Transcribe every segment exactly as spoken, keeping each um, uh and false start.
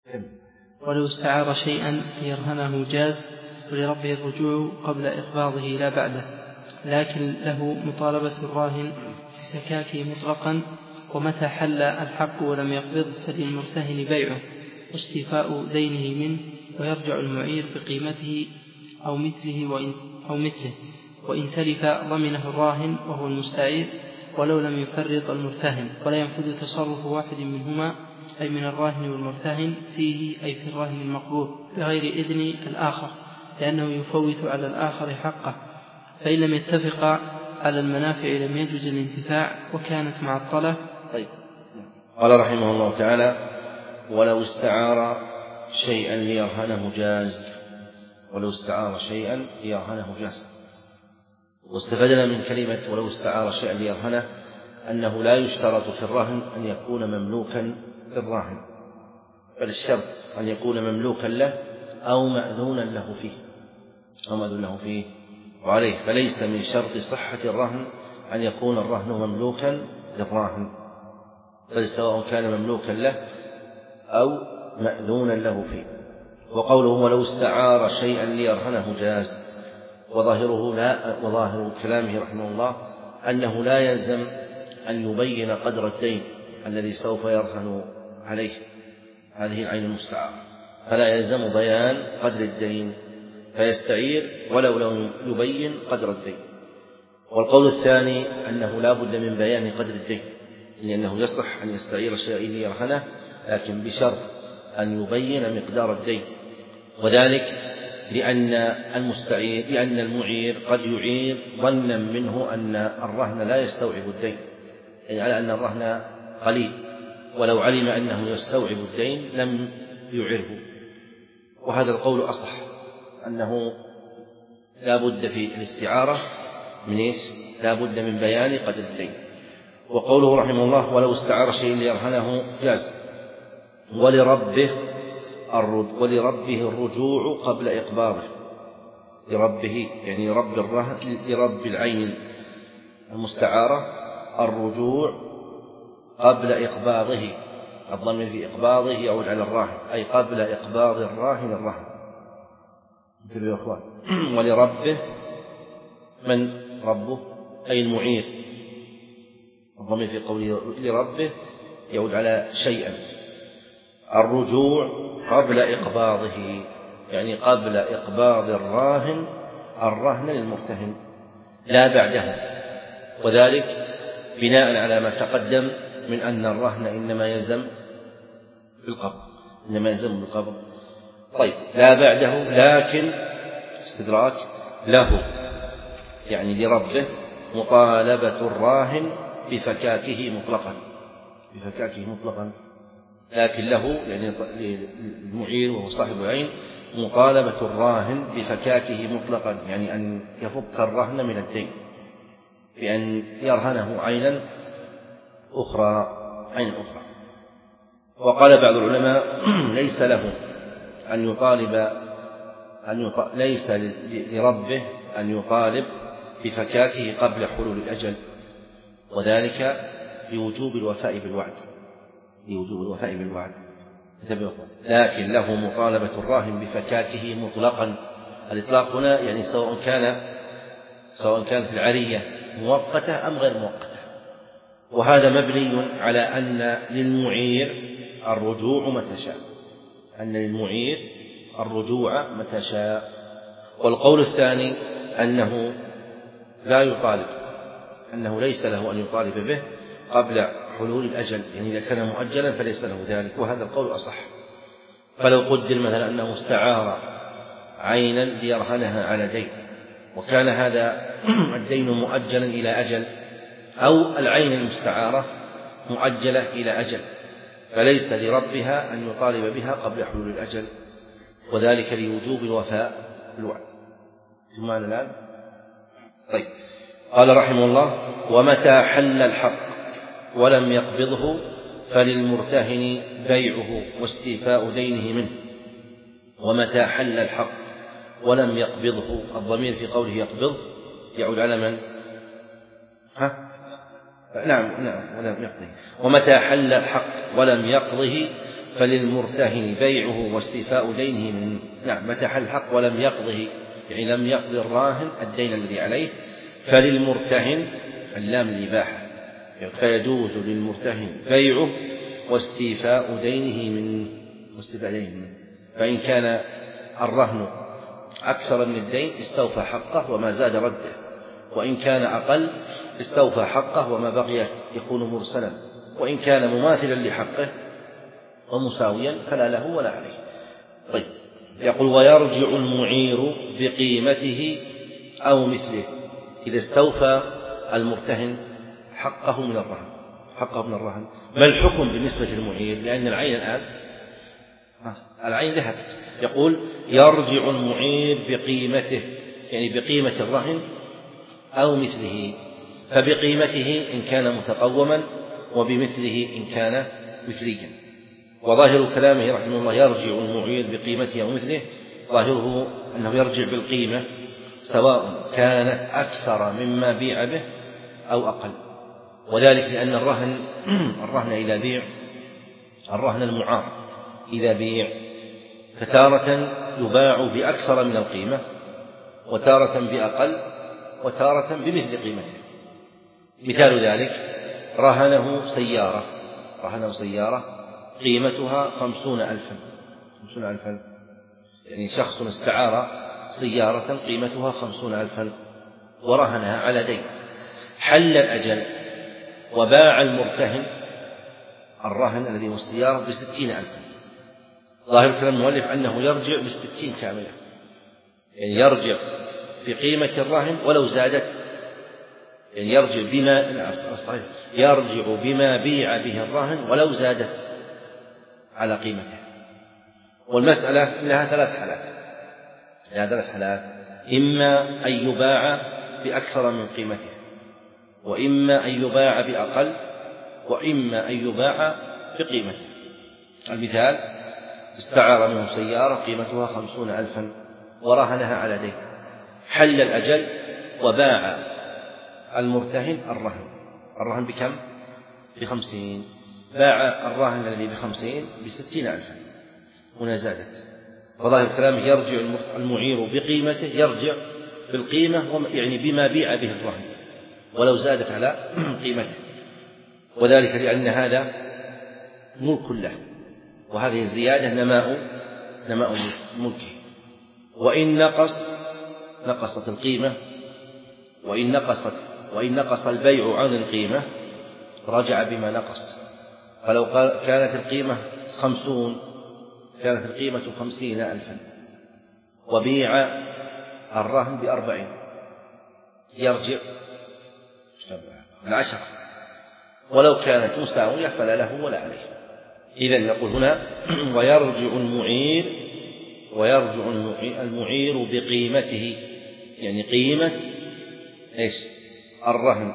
ولو استعار شيئا ليرهنه جاز، ولربه الرجوع قبل إقباضه لا بعده، لكن له مطالبة الراهن في فكاكه مطلقا، ومتى حل الحق ولم يقبض فللمرتهن بيعه واستيفاء دينه منه، ويرجع المعير بقيمته أو مثله وإن, أو مثله وإن تلف ضمنه الراهن وهو المستعير ولو لم يفرط المرتهن، ولا ينفذ تصرف واحد منهما أي من الراهن والمرتهن فيه أي في الراهن المقبوض بغير إذن الآخر، لأنه يفوت على الآخر حقه، فإن لم يتفق على المنافع لم يجوز الانتفاع وكانت معطلة. طيب. قال رحمه الله تعالى: ولو استعار شيئا ليرهنه جاز. ولو استعار شيئا ليرهنه جاز. واستفدنا من كلمة ولو استعار شيئا ليرهنه أنه لا يشترط في الرهن أن يكون مملوكا للراهن، بل الشرط أن يكون مملوكا له أو مأذونا له فيه أو مأذون له فيه وعليه، فليس من شرط صحة الرهن أن يكون الرهن مملوكا للراهن، بل سواء كان مملوكا له أو مأذونا له فيه. وقوله ولو استعار شيئا ليرهنه جاز، وظاهره لا وظاهر كلامه رحمه الله أنه لا يلزم أن يبين قدر الدين الذي سوف يرهن عليه هذه العين المستعارة، فلا يلزم بيان قدر الدين فيستعير ولو لم يبين قدر الدين. والقول الثاني أنه لا بد من بيان قدر الدين، لأنه يصح أن يستعير شيئا ليرهنه لكن بشرط أن يبين مقدار الدين، وذلك لأن المستعير لأن المعير قد يعير ظنا منه أن الرهن لا يستوعب الدين، يعني على أن الرهن قليل، ولو علم أنه يستوعب الدين لم يعره. وهذا القول أصح، أنه لا بد في الاستعارة من إيش؟ لا بد من بيان قدر الدين. وقوله رحمه الله ولو استعار شيء ليرهنه جاز، ولربه الرد ولربه الرجوع قبل إقباضه. لربه يعني لرب الرهن، لرب العين المستعارة الرجوع قبل إقباضه، الضمير في إقباضه يعود على الراهن، أي قبل إقباض الراهن الرهن. انتبهوا يا أخوان. ولربه من ربه؟ أي المعير. الضمير في قوله لربه يعود على شيئا. الرجوع قبل إقباضه يعني قبل إقباض الراهن الرهن للمرتهن لا بعده، وذلك بناء على ما تقدم من أن الرهن إنما يلزم بالقبض إنما يلزم بالقبض. طيب، لا بعده لكن استدراك له، يعني لربه مطالبة الراهن بفكاكه مطلقا بفكاكه مطلقا لكن له يعني للمعير وهو صاحب العين مطالبة الراهن بفكاكه مطلقا، يعني أن يفك الرهن من الدين بأن يرهنه عينا أخرى عين أخرى. وقال بعض العلماء ليس له أن يطالب أن يطالب ليس لربه أن يطالب بفكاكه قبل حلول الأجل، وذلك لوجوب الوفاء بالوعد لوجوب الوفاء بالوعد لكن له مطالبة الراهن بفكاكه مطلقا. الإطلاق هنا يعني سواء كان سواء كانت العرية مؤقتة أم غير مؤقتة، وهذا مبني على أن للمعير الرجوع متى شاء أن للمعير الرجوع متى شاء. والقول الثاني أنه لا يطالب أنه ليس له أن يطالب به قبل حلول الأجل، يعني إذا كان مؤجلا فليس له ذلك، وهذا القول أصح. فلو قدر مثلا أنه استعار عينا ليرهنها على دين، وكان هذا الدين مؤجلا إلى أجل، أو العين المستعارة مؤجلة إلى أجل، فليس لربها أن يطالب بها قبل حلول الأجل، وذلك لوجوب الوفاء بالوعد. سمعنا الآن؟ طيب. قال رحمه الله ومتى حل الحق ولم يقبضه فللمرتهن بيعه واستيفاء دينه منه. ومتى حل الحق ولم يقبضه، الضمير في قوله يقبض يعود على من؟ ها؟ نعم نعم ولم يقضه. ومتى حل الحق ولم يقضه فللمرتهن بيعه واستيفاء دينه منه. نعم، متى حل الحق ولم يقضه، يعني لم يقضي الراهن الدين الذي عليه. فللمرتهن اللام الإباحة، فيجوز للمرتهن بيعه واستيفاء دينه منه، واستيفاء دينه منه. فإن كان الرهن أكثر من الدين استوفى حقه وما زاد رده، وإن كان أقل استوفى حقه وما بقي يكون مرسلا، وإن كان مماثلا لحقه ومساويا فلا له ولا عليه. طيب، يقول ويرجع المعير بقيمته أو مثله إذا استوفى المرتهن حقه من الرهن. حقه من الرهن ما الحكم بالنسبة للمعير؟ لأن العين الآن العين ذهبت. يقول يرجع المعير بقيمته، يعني بقيمة الرهن أو مثله. فبقيمته إن كان متقوما، وبمثله إن كان مثليا. وظاهر كلامه رحمه الله يرجع المعير بقيمته أو مثله، ظاهره أنه يرجع بالقيمة سواء كانت أكثر مما بيع به أو أقل. وذلك لأن الرهن الرهن إذا بيع الرهن المعار إذا بيع فتارة يباع بأكثر من القيمة، وتارة بأقل، وتارة بمثل قيمته. مثال ذلك رهنه سيارة رهنه سيارة قيمتها خمسون ألفا خمسون ألفا يعني شخص استعار سيارة قيمتها خمسون ألفا ورهنها على دين. حل الأجل وباع المرتهن الرهن الذي هو السيارة بستين ألفا. ظاهر كلام المؤلف أنه يرجع بالستين كاملة، يعني يرجع بقيمة الرهن ولو زادت، يعني يرجع بما يرجع بما بيع به الرهن ولو زادت على قيمته. والمسألة لها ثلاث حالات لها ثلاث حالات إما أن يباع بأكثر من قيمته، وإما أن يباع بأقل، وإما أن يباع بقيمته. المثال استعار منه سيارة قيمتها خمسون ألفا ورهنها على دين. حل الأجل وباع المرتهن الرهن الرهن بكم؟ بخمسين. باع الرهن الذي بخمسين بستين ألفا، هنا زادت. وظاهر كلامه يرجع المعير بقيمته، يرجع بالقيمة يعني بما بيع به الرهن ولو زادت على قيمته، وذلك لأن هذا ملك له، وهذه الزيادة نماء نماء ملكه. وإن نقص نقصت القيمة، وإن نقصت وإن نقص البيع عن القيمة رجع بما نقص. فلو كانت القيمة خمسون كانت القيمة خمسين ألفا وبيع الرهن بأربعين يرجع العشرة، ولو كانت مساوية فلا له ولا عليه. إذن نقول هنا ويرجع المعير ويرجع المعير بقيمته، يعني قيمة إيش؟ الرهن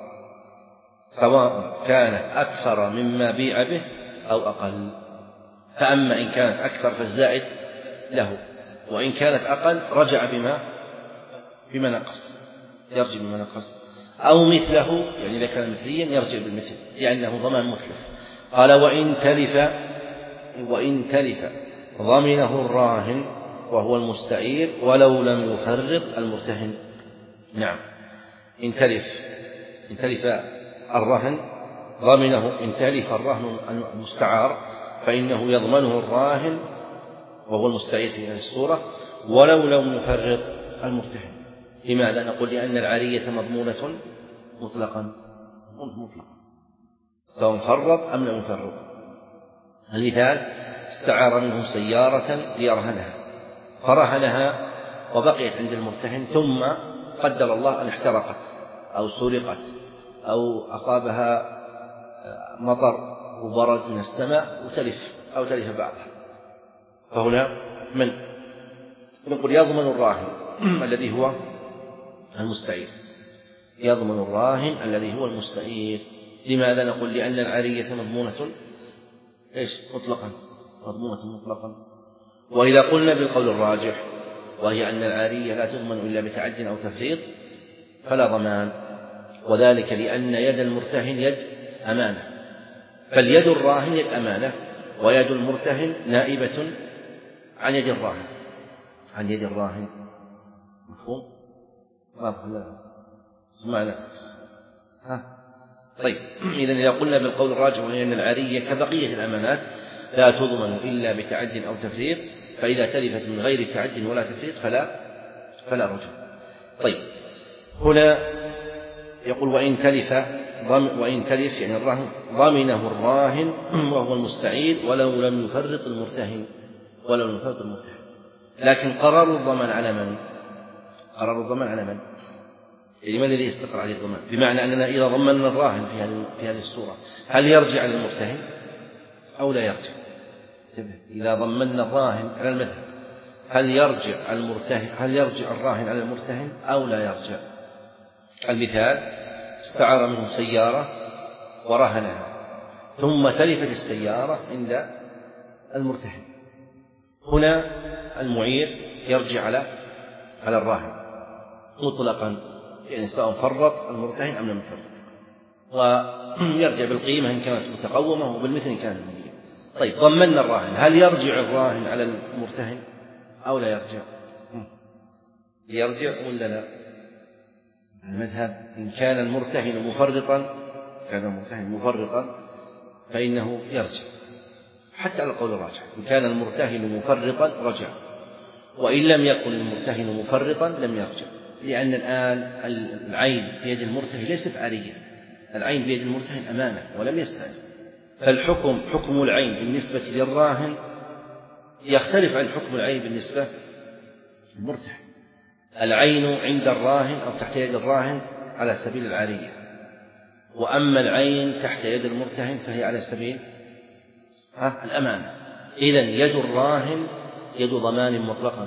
سواء كانت أكثر مما بيع به أو أقل. فأما إن كانت أكثر فالزائد له، وإن كانت أقل رجع بما بما نقص يرجع بما نقص، أو مثله، يعني إذا كان مثليا يرجع بالمثل لأنه ضمان متلف. قال وإن تلف وإن تلف ضمنه الراهن وهو المستعير ولو لم يفرط المرتهن. نعم، إن تلف إن تلف الرهن ضمنه إن تلف الرهن المستعار فإنه يضمنه الراهن وهو المستعير في هذه الصورة ولو لم يفرط المرتهن. لماذا؟ نقول لأن العارية مضمونة مطلقا مطلقا سواء فرط أم لم يفرط. المثال استعار منه سيارة ليرهنها فرهنها وبقيت عند المرتهن، ثم قدر الله أن احترقت أو سرقت أو أصابها مطر وبرد من السماء وتلف أو تلف بعضها، فهنا من نقول يضمن الراهن الذي هو المستعير يضمن الراهن الذي هو المستعير. لماذا؟ نقول لأن العارية مضمونة إيش؟ مطلقا مضمونة مطلقا. وإذا قلنا بالقول الراجح وهي أن العارية لا تضمن إلا بتعد أو تفريط فلا ضمان، وذلك لأن يد المرتهن يد أمانة، بل يد الراهن يد أمانة، ويد المرتهن نائبة عن يد الراهن عن يد الراهن. مفهوم؟ واضح ولا معنى؟ ها طيب. إذن إذا قلنا بالقول الراجح وهي أن العارية كبقية الأمانات لا تضمن إلا بتعد أو تفريط، فإذا تلفت من غير تعد ولا تفريط فلا فلا رجوع. طيب هنا يقول وإن تلف وإن تلف يعني الرهن ضمنه الراهن وهو المستعير ولو لم يفرط المرتهن ولو لم يفرط المرتهن. لكن قرار الضمان على من؟ قرار الضمان على من؟ يعني من الذي يستقر عليه الضمان؟ بمعنى أننا إذا ضمننا الراهن في هذه في هذه الصورة هل يرجع على المرتهن أو لا يرجع؟ إذا ضمننا الراهن على المذهب هل يرجع المرتهن هل يرجع الراهن على المرتهن أو لا يرجع؟ المثال استعار منه سيارة ورهنها ثم تلفت السيارة عند المرتهن، هنا المعير يرجع على على الراهن مطلقا، يعني سواء فرط المرتهن أم لم يفرط، ويرجع بالقيمة إن كانت متقومة وبالمثل إن كانت مالية. طيب ضمننا الراهن هل يرجع الراهن على المرتهن أو لا يرجع؟ يرجع ولا لا؟ المذهب إن كان المرتهن مفرطا كان المرتهن مفرطا فإنه يرجع حتى على القول الراجح. إن كان المرتهن مفرطا رجع، وإن لم يكن المرتهن مفرطا لم يرجع، لأن الآن العين بيد المرتهن ليست عارية، العين بيد المرتهن أمانة ولم يستأجر، فالحكم حكم العين بالنسبة للراهن يختلف عن حكم العين بالنسبة للمرتهن. العين عند الراهن أو تحت يد الراهن على سبيل العارية، وأما العين تحت يد المرتهن فهي على سبيل الأمانة. إذن يد الراهن يد ضمان مطلقا،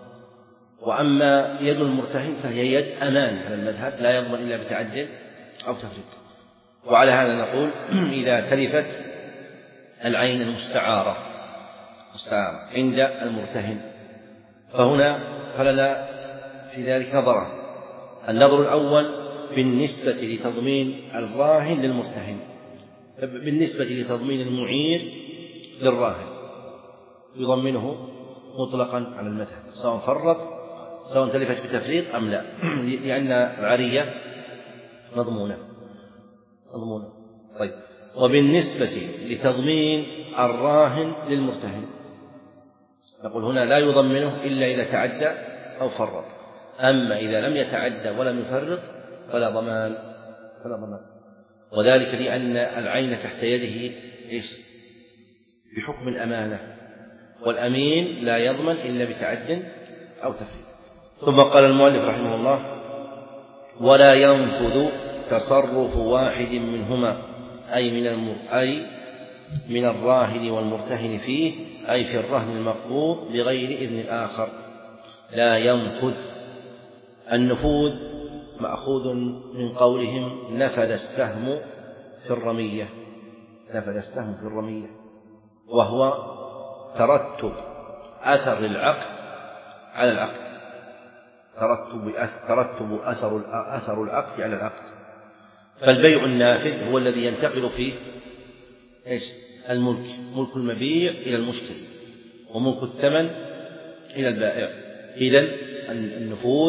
وأما يد المرتهن فهي يد أمانة على المذهب لا يضمن إلا بتعد أو تفريط. وعلى هذا نقول إذا تلفت العين المستعارة مستعارة عند المرتهن فهنا فلنا في ذلك نظران. النظر الأول بالنسبة لتضمين الراهن للمرتهن، بالنسبة لتضمين المعير للراهن يضمنه مطلقا على المذهب سواء فرط سواء تلفت بتفريط أم لا، لأن العارية مضمونة مضمونة. طيب وبالنسبة لتضمين الراهن للمرتهن نقول هنا لا يضمنه إلا إذا تعدى أو فرط، أما إذا لم يتعدى ولم يفرط فلا ضمان فلا ضمان وذلك لأن العين تحت يده إيش؟ بحكم الأمانة، والأمين لا يضمن إلا بتعد أو تفريط. ثم قال المؤلف رحمه الله ولا ينفذ تصرف واحد منهما أي من المر... أي من الراهن والمرتهن فيه أي في الرهن المقبوض بغير إذن الآخر. لا ينفذ، النفوذ مأخوذ من قولهم نفذ السهم في الرمية، نفذ السهم في الرمية، وهو ترتب أثر العقد على العقد، ترتب ترتب أثر أثر العقد على العقد. فالبيع النافذ هو الذي ينتقل فيه إيش؟ الملك، ملك المبيع إلى المشتري وملك الثمن إلى البائع. إذن النفوذ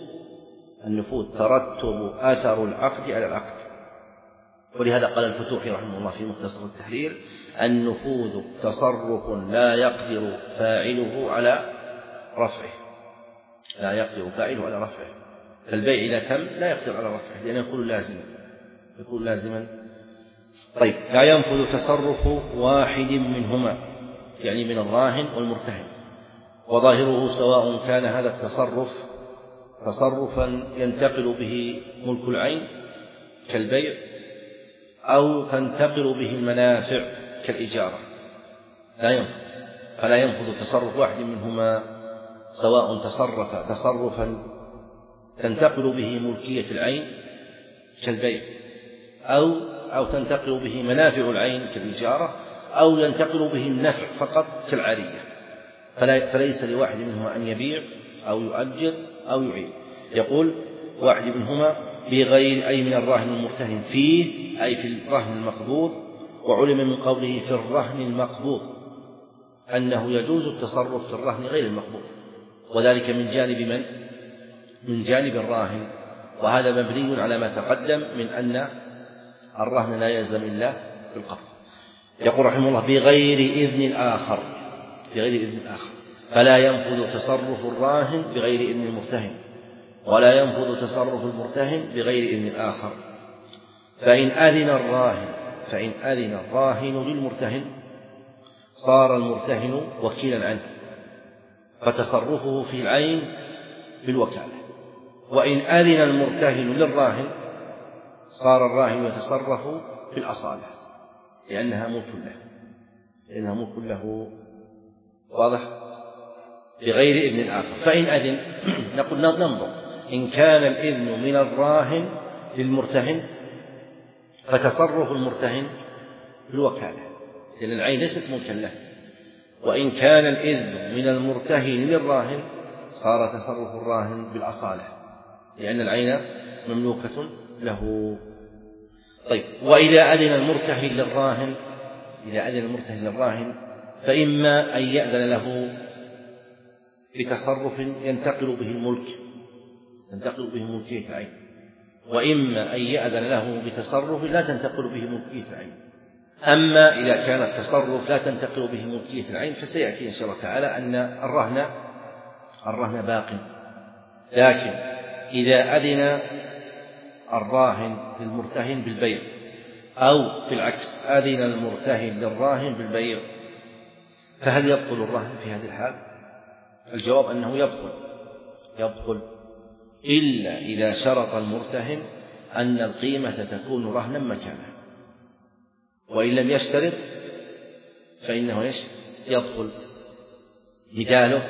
النفوذ ترتب أثر العقد على العقد. ولهذا قال الفتوحي رحمه الله في مختصر التحرير النفوذ تصرف لا يقدر فاعله على رفعه، لا يقدر فاعله على رفعه. فالبيع إذا تم لا يقدر على رفعه لأنه يكون لازما يكون لازما طيب لا ينفذ تصرف واحد منهما يعني من الراهن والمرتهن، وظاهره سواء كان هذا التصرف تصرفا ينتقل به ملك العين كالبيع أو تنتقل به المنافع كالإجارة لا ينفذ، فلا ينفذ تصرف واحد منهما سواء تصرف تصرفا تنتقل به ملكية العين كالبيع أو أو تنتقل به منافع العين كالإجارة أو ينتقل به النفع فقط كالعارية، فليس لواحد منهما أن يبيع أو يؤجر أو يعير. يقول واحد منهما بغير أي من الراهن المرتهن فيه أي في الرهن المقبوض وعلم من قوله في الرهن المقبوض أنه يجوز التصرف في الرهن غير المقبوض، وذلك من جانب من؟ من جانب الراهن، وهذا مبني على ما تقدم من أن الرهن لا يلزم إلا بالقبض. يقول رحمه الله بغير إذن الآخر، بغير إذن الآخر، فلا ينفذ تصرف الراهن بغير إذن المرتهن، ولا ينفذ تصرف المرتهن بغير إذن الآخر. فإن أذن الراهن فإن أذن الراهن للمرتهن صار المرتهن وكيلا عنه، فتصرفه في العين بالوكالة. وإن أذن المرتهن للراهن صار الراهن يتصرف في الأصالة، لأنها ملك له لأنها ملك له واضح؟ بغير إذن الآخر. فإن أذن نقول ننظر، إن كان الإذن من الراهن للمرتهن فتصرف المرتهن بالوكالة، لأن العين ليست ملكا له. وإن كان الإذن من المرتهن للراهن صار تصرف الراهن بالأصالة، لأن العين مملوكة له. طيب، وإذا أذن المرتهن للراهن إذا أذن المرتهن للراهن فإما أن يأذن له بتصرف ينتقل به الملك تنتقل به ملكية العين، وإما أن يأذن له بتصرف لا تنتقل به ملكية العين. أما إذا كان التصرف لا تنتقل به ملكية العين فسيأتي إن شاء الله تعالى أن الرهن الرهن باق. لكن إذا أذن الراهن للمرتهن بالبيع أو بالعكس أذن المرتهن للراهن بالبيع، فهل يبطل الرهن في هذه الحال؟ الجواب أنه يبطل يبطل إلا إذا شرط المرتهن أن القيمة تكون رهنا مكانه، وإن لم يشترط فإنه يبطل. مثاله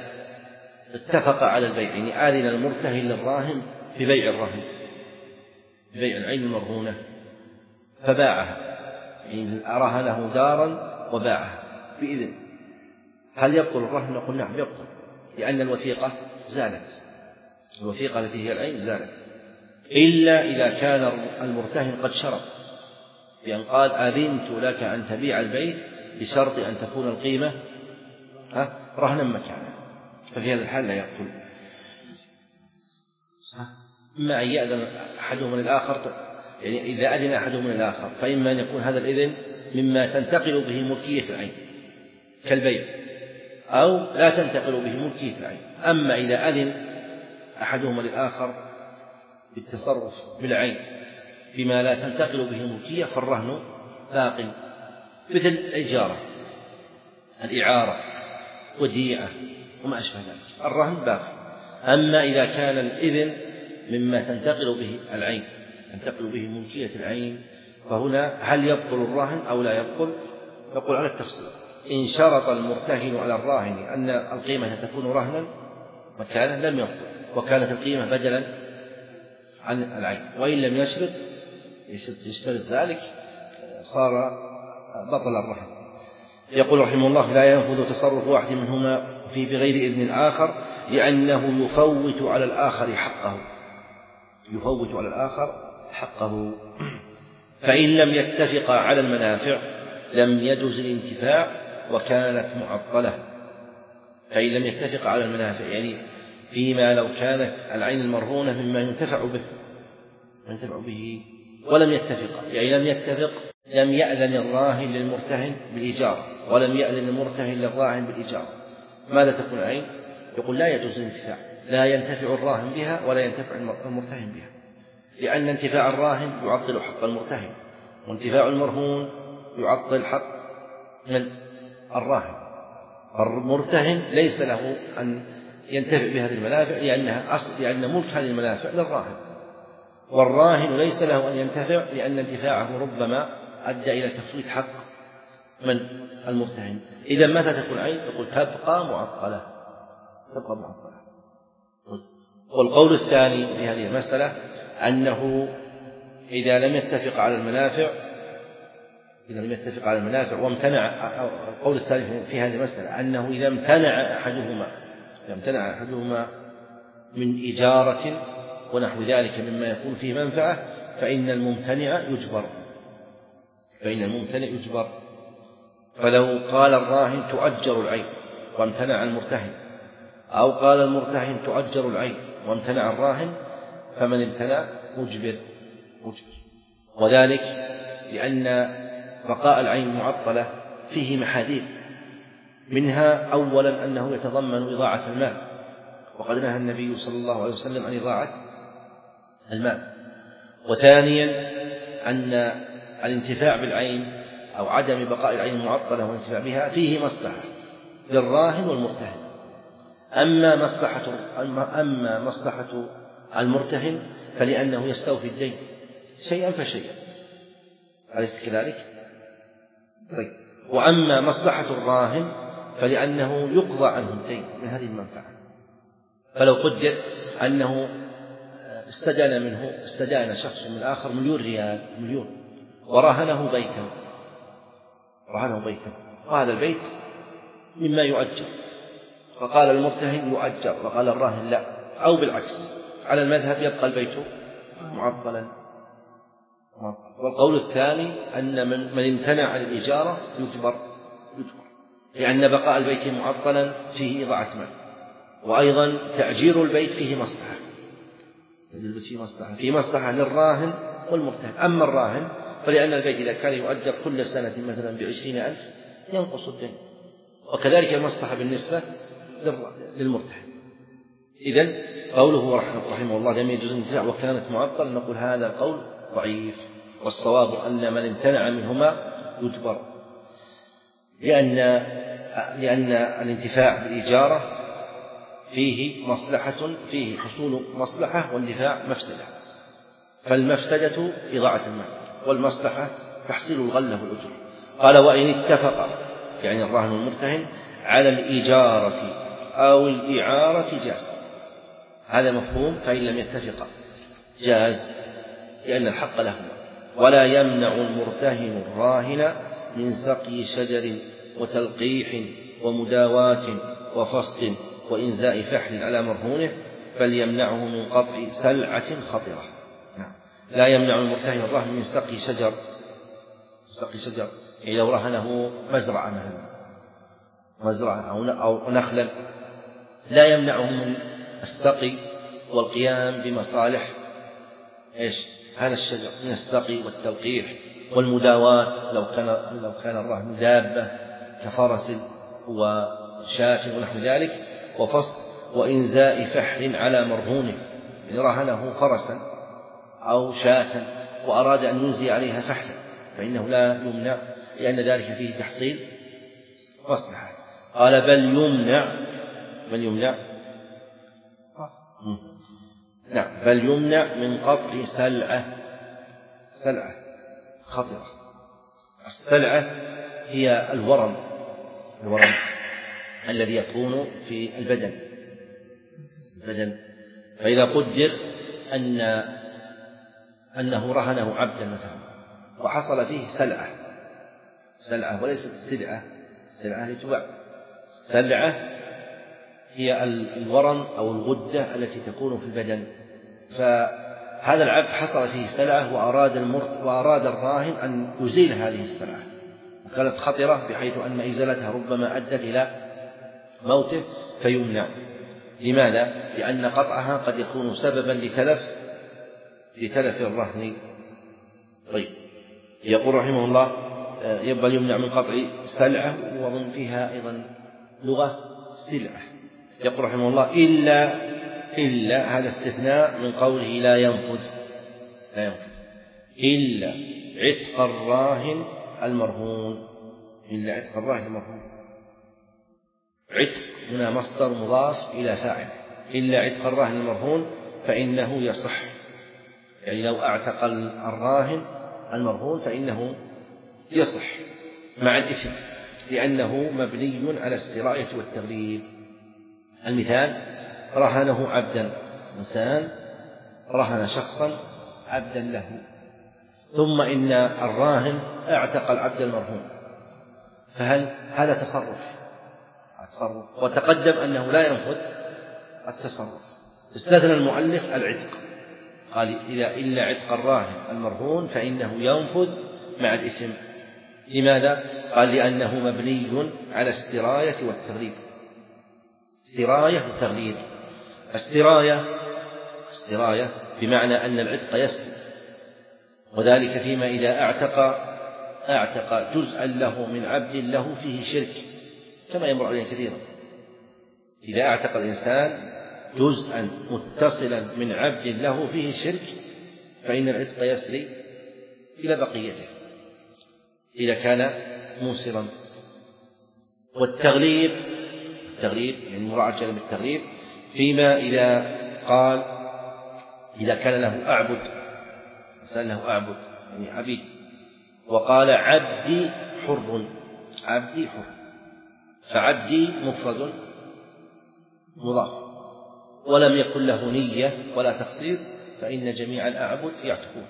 اتفق على البيع، يعني آذن المرتهن للراهن ببيع الرهن ببيع العين المرهونة فباعها، يعني رهنه دارا وباعها بإذن، هل يبطل الرهن؟ نقول نعم يبطل، لأن الوثيقة زالت الوثيقة التي هي العين زالت، إلا إذا كان المرتهن قد شرط بأن قال أذنت لك أن تبيع البيت بشرط أن تكون القيمة رهنا مكانه، ففي هذا الحال لا يبطل. إما أن يأذن أحدهم للآخر، يعني إذا أذن أحدهم للآخر فإما أن يكون هذا الإذن مما تنتقل به ملكية العين كالبيع، أو لا تنتقل به ملكية العين. أما إذا أذن أحدهما للآخر بالتصرف بالعين بما لا تنتقل به ملكية فالرهن باق، مثل الإجارة الإعارة وديعة وما أشبه ذلك، الرهن باق. أما إذا كان الإذن مما تنتقل به العين تنتقل به ملكية العين فهنا هل يبطل الرهن أو لا يبطل؟ يقول على التفصيل. إن شرط المرتهن على الراهن أن القيمة تكون رهنا مكانه لم يبطل، وكانت القيمة بدلا عن العين، وإن لم يشرط يشترط ذلك صار بطل الرهن. يقول رحمه الله لا ينفذ تصرف واحد منهما في بغير إذن الآخر لأنه يفوت على الآخر حقه يفوت على الآخر حقه فإن لم يتفقا على المنافع لم يجوز الانتفاع وكانت معطلة. فإن لم يتفقا على المنافع يعني فيما لو كانت العين المرهونة مما ينتفع به ينتفع به ولم يتفقا، يعني لم يتفق لم يأذن الراهن للمرتهن بالإيجار ولم يأذن المرتهن للراهن بالإيجار، ماذا تكون العين؟ يقول لا يجوز الانتفاع، لا ينتفع الراهن بها ولا ينتفع المرتهن بها، لأن انتفاع الراهن يعطل حق المرتهن، وانتفاع المرهون يعطل حق من الراهن. المرتهن ليس له أن ينتفع بهذه المنافع لأنها أصل لأن ملك هذه المنافع للراهن، والراهن ليس له أن ينتفع لأن انتفاعه ربما أدى إلى تفويت حق من المرتهن. إذا متى تكون عين؟ يقول تبقى معطلة تبقى معطلة. والقول الثاني في هذه المسألة أنه إذا لم يتفق على المنافع إذا لم يتفق على المنافع وامتنع، القول الثاني في هذه المسألة أنه إذا امتنع أحدهما إذا امتنع أحدهما من إجارة ونحو ذلك مما يكون فيه منفعة فإن الممتنع يجبر فإن الممتنع يجبر. فلو قال الراهن تؤجر العين وامتنع المرتهن، أو قال المرتهن تؤجر العين وامتنع الراهن، فمن امتنع مجبر مجبر. وذلك لأن بقاء العين معطلة فيه محاذير، منها أولا أنه يتضمن إضاعة المال، وقد نهى النبي صلى الله عليه وسلم عن إضاعة المال. وثانيا أن الانتفاع بالعين أو عدم بقاء العين المعطلة والانتفاع بها فيه مصلحة للراهن والمرتهن. أما مصلحة أما مصلحة المرتهن فلأنه يستوفي الدين شيئا فشيئا، أليس كذلك؟ طيب. وأما مصلحة الراهن فلأنه يقضى عنه الدين من هذه المنفعة. فلو قدر أنه استدان منه استدان شخص من آخر مليون ريال مليون ورهنه بيتا رهنه بيتا وهذا البيت مما يؤجر، فقال المرتهن يؤجر وقال الراهن لا، أو بالعكس على المذهب يبقى البيت معطلا. والقول الثاني أن من, من امتنع عن الإجارة يجبر يجبر لأن بقاء البيت معطلا فيه إضاعة مال، وأيضا تأجير البيت فيه مصلحة فيه مصلحة فيه مصلحة للراهن والمرتهن. أما الراهن فلأن البيت إذا كان يؤجر كل سنة مثلا بعشرين ألف ينقص الدين، وكذلك المصلحة بالنسبة للمرتهن. إذن قوله رحمه الله لم يجوز الانتفاع وكانت معطل، نقول هذا القول ضعيف، والصواب أن من امتنع منهما يجبر، لأن لأن الانتفاع بالإجارة فيه مصلحة فيه حصول مصلحة واندفاع مفسدة، فالمفسدة إضاعة المال والمصلحة تحصيل الغلة والأجر. قال وإن اتفق يعني الراهن والمرتهن على الإجارة أو الإعارة جاز، هذا مفهوم. فإن لم يتفق جاز لأن الحق لهما. ولا يمنع المرتهن الراهن من سقي شجر وتلقيح ومداواة وفصل وإنزاء فحل على مرهونه، بل يمنعه من قطع سلعة خطرة. لا يمنع المرتهن الراهن من سقي شجر سقي شجر يعني لو رهنه مزرعة مثلا مزرعة أو نخلا، لا يمنعه من السقي والقيام بمصالح إيش هذا الشجر من السقي والتلقيح والمداواة، لو كان لو كان الراهن دابة كفرس وشاة ونحو ذلك، وفصل وإنزاء فحل على مرهونه، يعني رهنه فرسا أو شاة وأراد أن ينزي عليها فحلا فإنه لا يمنع، لأن ذلك فيه تحصيل مصلحة. قال بل يمنع بل يمنع نعم بل يمنع من قطع سلعة سلعة خطرة. السلعة هي الورم الورم الذي يكون في البدن البدن فإذا قدر أن أنه رهنه عبدا مثلا وحصل فيه سلعة سلعة وليست سلعة سلعة لتباع، سلعة هي الورم أو الغدة التي تكون في البدن، فهذا العبد حصل فيه سلعة وأراد المرت وأراد الراهن أن يزيل هذه السلعة، وكانت خطرة بحيث أن إزالتها ربما أدت إلى موته فيمنع. لماذا؟ لأن قطعها قد يكون سببا لتلف لتلف الرهن. طيب يقول رحمه الله يبقى يمنع من قطع سلعة، ومن فيها أيضا لغة سلعة. يقول رحمه الله إلا إلا هذا استثناء من قوله لا ينفذ لا ينفذ إلا عتق الراهن المرهون إلا عتق الراهن المرهون. عتق هنا مصدر مضاف إلى فاعل، إلا عتق الراهن المرهون فإنه يصح، يعني لو اعتق الراهن المرهون فإنه يصح مع الإثم، لأنه مبني على السراية والتغليب. المثال رهنه عبدا، إنسان رهن شخصا عبدا له، ثم إن الراهن اعتق العبد المرهون، فهل هذا تصرف تصرف وتقدم أنه لا ينفذ التصرف، استثنى المؤلف العتق، قال إذا إلا عتق الراهن المرهون فإنه ينفذ مع الإثم. لماذا؟ قال لأنه مبني على السراية والتغليب. سراية وتغليب. السراية السراية بمعنى أن العتق يسري، وذلك فيما إذا اعتق اعتق جزءا له من عبد له فيه شرك، كما يمر علينا كثيرا. إذا اعتق الإنسان جزءا متصلا من عبد له فيه شرك فإن العتق يسري إلى بقيته إذا كان موسرا. والتغليب التغليب يعني مراعاة جانب التغليب فيما إذا قال إذا كان له أعبد، إنسان له أعبد يعني عبيد، وقال عبدي حر، عبدي حر، فعبدي مفرد مضاف ولم يكن له نية ولا تخصيص فإن جميع الأعبد يعتقون.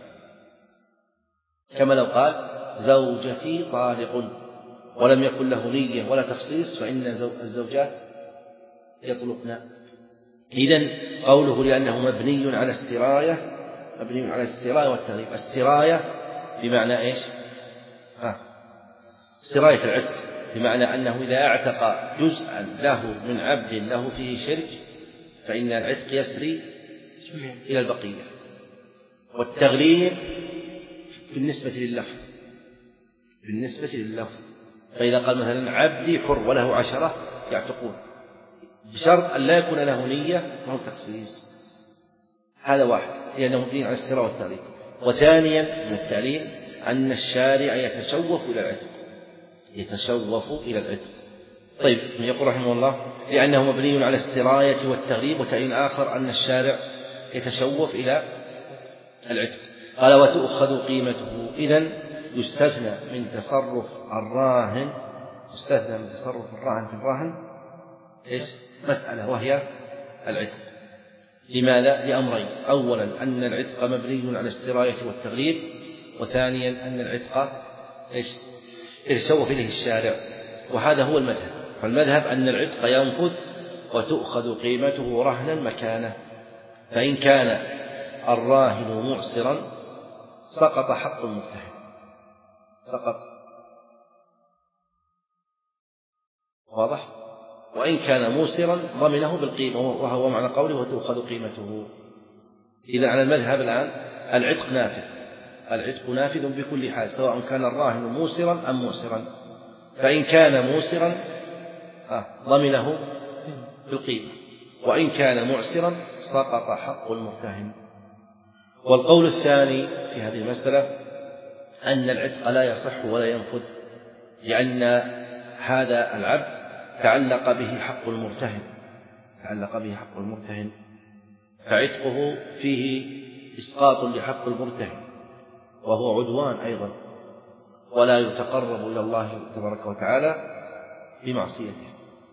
كما لو قال زوجتي طالق ولم يكن له نية ولا تخصيص فإن الزوجات يطلقن. إذن قوله لأنه مبني على السراية، مبني على السراية والتغليب. السراية بمعنى إيش؟ ها سراية العتق بمعنى أنه إذا اعتق جزءا له من عبد له فيه شرك فإن العتق يسري إلى البقية. والتغليب بالنسبة لللفظ بالنسبة لللفظ فإذا قال مثلا عبدي حر وله عشرة يعتقون بشرط أن لا يكون له نية أو تخصيص. هذا واحد لأنه مبني على السراء والتغليب. وثانيا من التعليل أن الشارع يتشوف إلى العتق يتشوف إلى العتق. طيب يقول رحمه الله لأنه مبني على السراية والتغليب. وتعليل آخر أن الشارع يتشوف إلى العتق. قال وتؤخذ قيمته. إذن يستثنى من تصرف الراهن يستثنى من تصرف الراهن في الراهن إيش؟ مسألة وهي العتق. لماذا؟ لأمرين: أولا أن العتق مبني على السراية والتغليب، وثانيا أن العتق إيش؟ يتشوف إليه الشارع، وهذا هو المذهب. فالمذهب أن العتق ينفذ وتؤخذ قيمته رهنا مكانه، فإن كان الراهن معسرا سقط حق المرتهن سقط واضح، وإن كان موسرا ضمنه بالقيمة وهو معنى قوله وتؤخذ قيمته. إذا على المذهب الآن العتق نافذ العتق نافذ بكل حال سواء كان الراهن موسرا أم معسرا، فإن كان موسرا ضمنه بالقيمة، وإن كان معسرا سقط حق المرتهن. والقول الثاني في هذه المسألة أن العتق لا يصح ولا ينفذ، لأن هذا العبد تعلق به حق المرتهن تعلق به حق المرتهن فعتقه فيه إسقاط لحق المرتهن وهو عدوان أيضا، ولا يتقرب إلى الله تبارك وتعالى بمعصيته.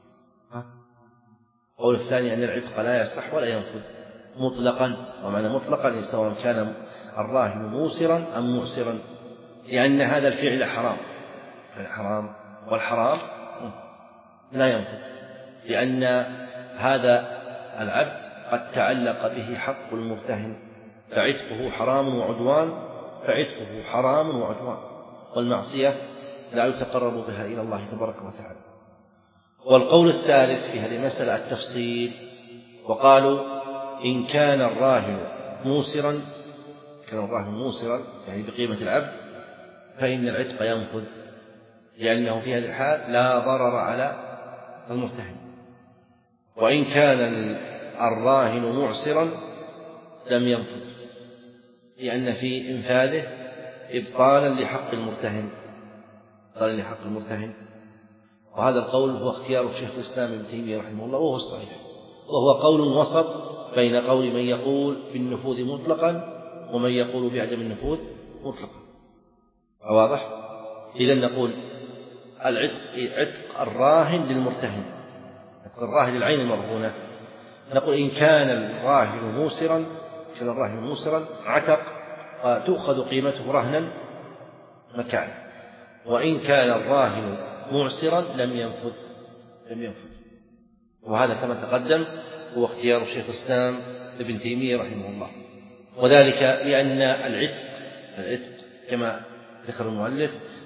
القول الثاني أن العتق لا يصح ولا ينفذ مطلقا، ومعنى مطلقا سواء كان الراهن موسرا أم معسرا، لأن هذا الفعل حرام الحرام والحرام لا ينفذ، لأن هذا العبد قد تعلق به حق المرتهن فعتقه حرام وعدوان فعتقه حرام وعدوان، والمعصية لا يتقرب بها إلى الله تبارك وتعالى. والقول الثالث في هذه المسألة التفصيل، وقالوا إن كان الراهن موسرا كان الراهن موسرا يعني بقيمة العبد فإن العتق ينفذ، لأنه في هذه الحال لا ضرر على المرتهن. وإن كان الراهن معسرا لم ينفذ، لأن في إنفاذه إبطالا لحق المرتهن إبطالا لحق المرتهن وهذا القول هو اختيار الشيخ الإسلام ابن تيمية رحمه الله، وهو الصحيح، وهو قول وسط بين قول من يقول بالنفوذ مطلقا ومن يقول بعدم النفوذ مطلقا. واضح؟ إذن نقول العتق عتق الراهن للمرتهن، عتق الراهن للعين المرهونة. نقول إن كان الراهن موسرا كان الراهن موسرا عتق وتؤخذ قيمته رهنا مكانه، وإن كان الراهن معسرا لم ينفذ لم ينفذ وهذا كما تقدم هو اختيار شيخ الإسلام ابن تيمية رحمه الله. وذلك لأن العتق العتق كما ذكر المؤلف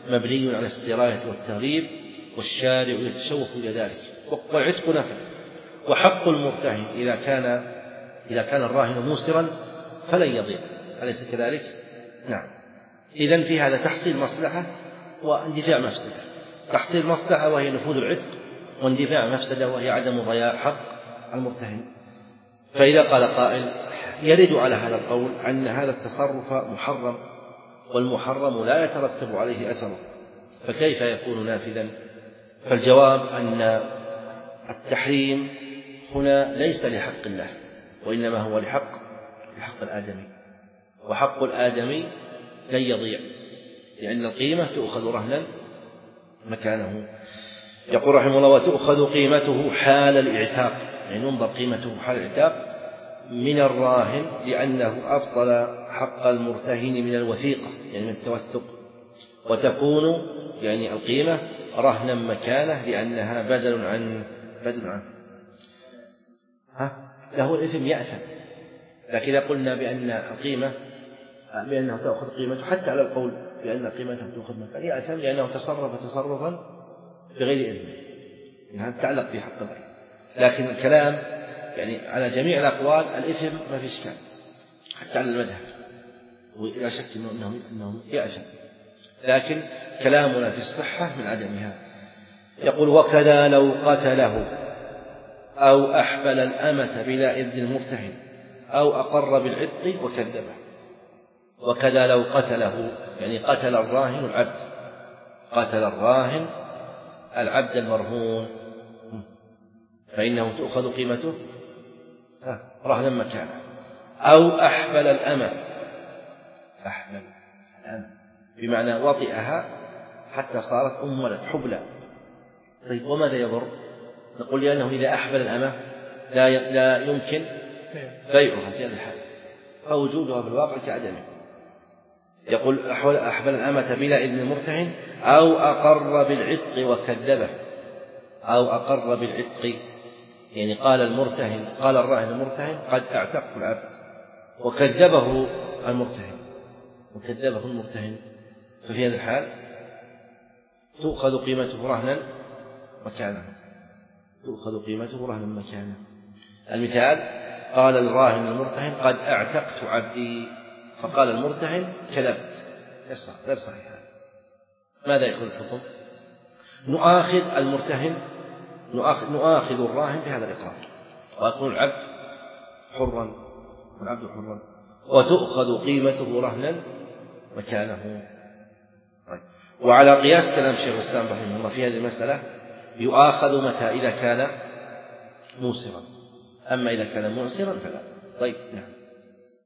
مبني على السراية والتغليب، والشارع يتشوف إلى ذلك، والعتق نفل. وحق المرتهن إذا كان إذا كان الراهن موسرا فلن يضيع، أليس كذلك؟ نعم. إذن في هذا تحصيل مصلحة واندفاع مفسدة. تحصيل مصلحة وهي نفوذ العتق، واندفاع مفسدة وهي عدم ضياع حق المرتهن. فإذا قال قائل يرد على هذا القول أن هذا التصرف محرم، والمحرم لا يترتب عليه أثره، فكيف يكون نافذا؟ فالجواب أن التحريم هنا ليس لحق الله، وإنما هو لحق لحق الآدمي، وحق الآدمي لن يضيع، لأن القيمة تؤخذ رهنا مكانه. يقول رحمه الله: وتؤخذ قيمته حال الإعتاق، يعني ننظر قيمته حال الإعتاق من الراهن، لأنه أبطل حق المرتهن من الوثيقة، يعني من التوثق، وتكون يعني القيمة رهنا مكانه، لأنها بدل عن بدل عن ها له الإثم يأثم. لكن إذا قلنا بأن القيمة بأنه تأخذ قيمته، حتى على القول بأن قيمته تأخذ مكانه، يأثم لأنه تصرف تصرفا بغير إذن، يعني تتعلق في حق الغير. لكن الكلام يعني على جميع الأقوال الإثم ما في إشكال، حتى على المذهب، ولا شك أنه أنه يأثم، لكن كلامنا في الصحة من عدمها. يقول: وكذا لو قتله أو أحفل الأمة بلا إذن المرتهن أو أقر بالعتق وكذبه. وكذا لو قتله، يعني قتل الراهن العبد، قتل الراهن العبد المرهون، فإنه تؤخذ قيمته رهنا مكانه. أو أحفل الأمة، أحفل الأمة بمعنى وطئها حتى صارت أم ولد حبلى. طيب وماذا يضر؟ نقول لأنه إذا أحفل الأمة لا لا يمكن بيعها في هذا الحال، فوجودها في الواقع كعدمه. يقول: أحفل الأمة بلا إذن المرتهن أو أقر بالعتق وكذبه. أو أقر بالعتق، يعني قال المرتهن قال الراهن المرتهن قد اعتقت العبد، وكذبه المرتهن وكذبه المرتهن ففي هذا الحال تؤخذ قيمته رهنا مكانه، تؤخذ قيمته رهنا مكانه. المثال: قال الراهن المرتهن قد اعتقت عبدي، فقال المرتهن كذبت، غير صحيح. ماذا يكون الحكم؟ نؤاخذ المرتهن نؤاخذ, نؤاخذ الراهن بهذا الإقرار، ويكون العبد حرا والعبد حرا، وتؤخذ قيمته رهنا مكانه. طيب. وعلى قياس كلام شيخ الإسلام رحمه الله في هذه المسألة، يؤاخذ متى؟ إذا كان موسرا، أما إذا كان معسرا فلا. طيب نعم.